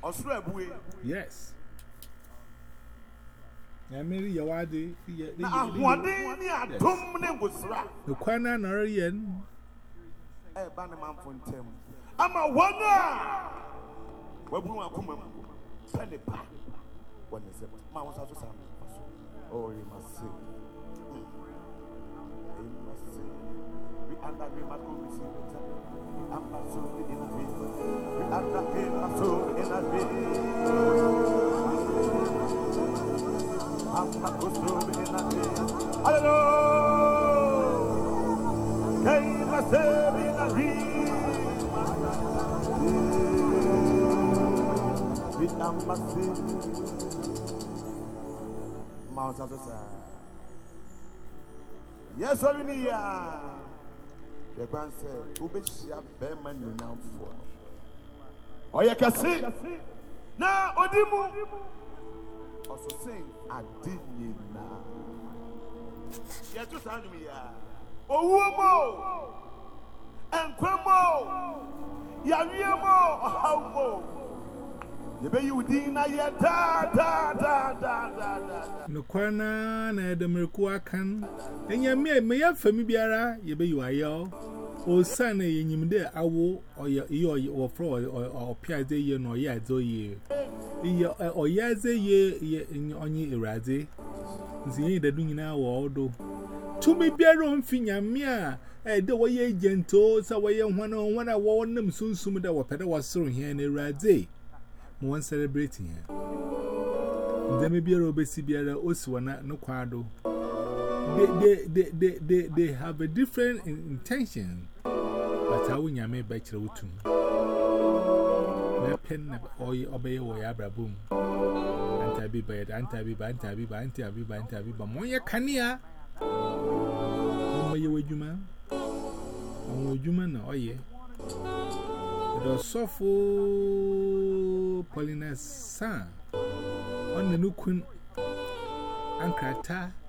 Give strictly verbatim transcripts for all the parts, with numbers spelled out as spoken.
Yes. I mean, you are the one day, the corner nor yen. A bannerman from Tem. I'm a wonder. Where we want to come penny back. When is it? Mamma's house. Oh, you must see. You must see. We under him at home. We under so in a bit. We under him at so in a bit. I'm not going to in a bit. Hallelujah. Came a serve in a bit. We under see. Mount Azasa. Yes, Olinia. The grand said, Ubeshia Beman now for. Oh, you can see. Now, Odimu. Also sing, I didn't now. Yes, to sound me. Oh, and Quemo. Yaviamo, how more. You dina ya da da da da da. No corner, na the Mercuacan, and ya may may have familiara, ye be you are yo. O son, a yimde, I will, or your or fraud or piazze ye no yads or ye. Or yaze ye in on ye erade. The the doing now, although. To me, be a room finger, mea. Eh, the way ye gentle, so way one on one I warn them soon soon that what Peter was throwing here in a rade. One celebrating here. There may be a robesi bearer also no quado. They, they, they, they, they have a different intention, but I will yame bachelor to me. Pen or obey or yabra boom. Anti be bad, anti be bad, anti be bad, anti be bad, anti be bad. Moya cania. No way you man. Oh, you man, oh, yeah. The soft Polina San on the Nukun Ankrata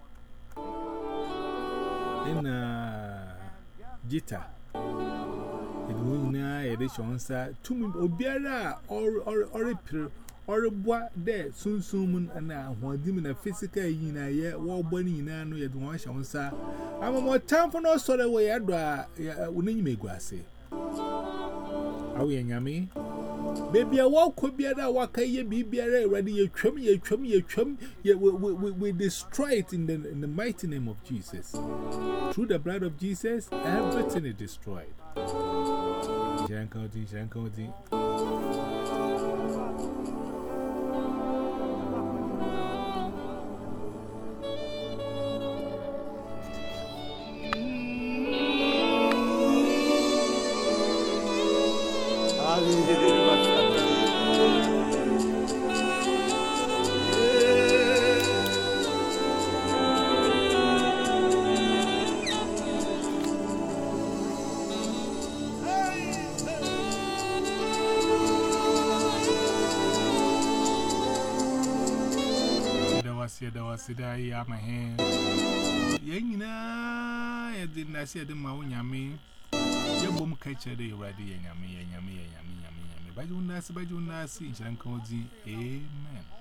in a jitter. It will not edition, sir. To me, Obiara or or or or a bois there soon soon and now one demon a physical in a year, war bunny in a no yet one shall, sir. I'm a more time for no sort of way. I draw when you make grassy. Are we yummy? Baby, a walk could be a walk a ye be ready, a chum, ye chum, ye chum, ye we destroy it in the in the mighty name of Jesus. Through the blood of Jesus, everything is destroyed. Jankodi, Jankodi. There was a day, I'm a hand. Yang, I didn't see the Maunami. Your boom catcher, they ready, and yummy, and yummy, and yummy, yummy, yummy. By you, Nasi, by you, Nasi, Amen.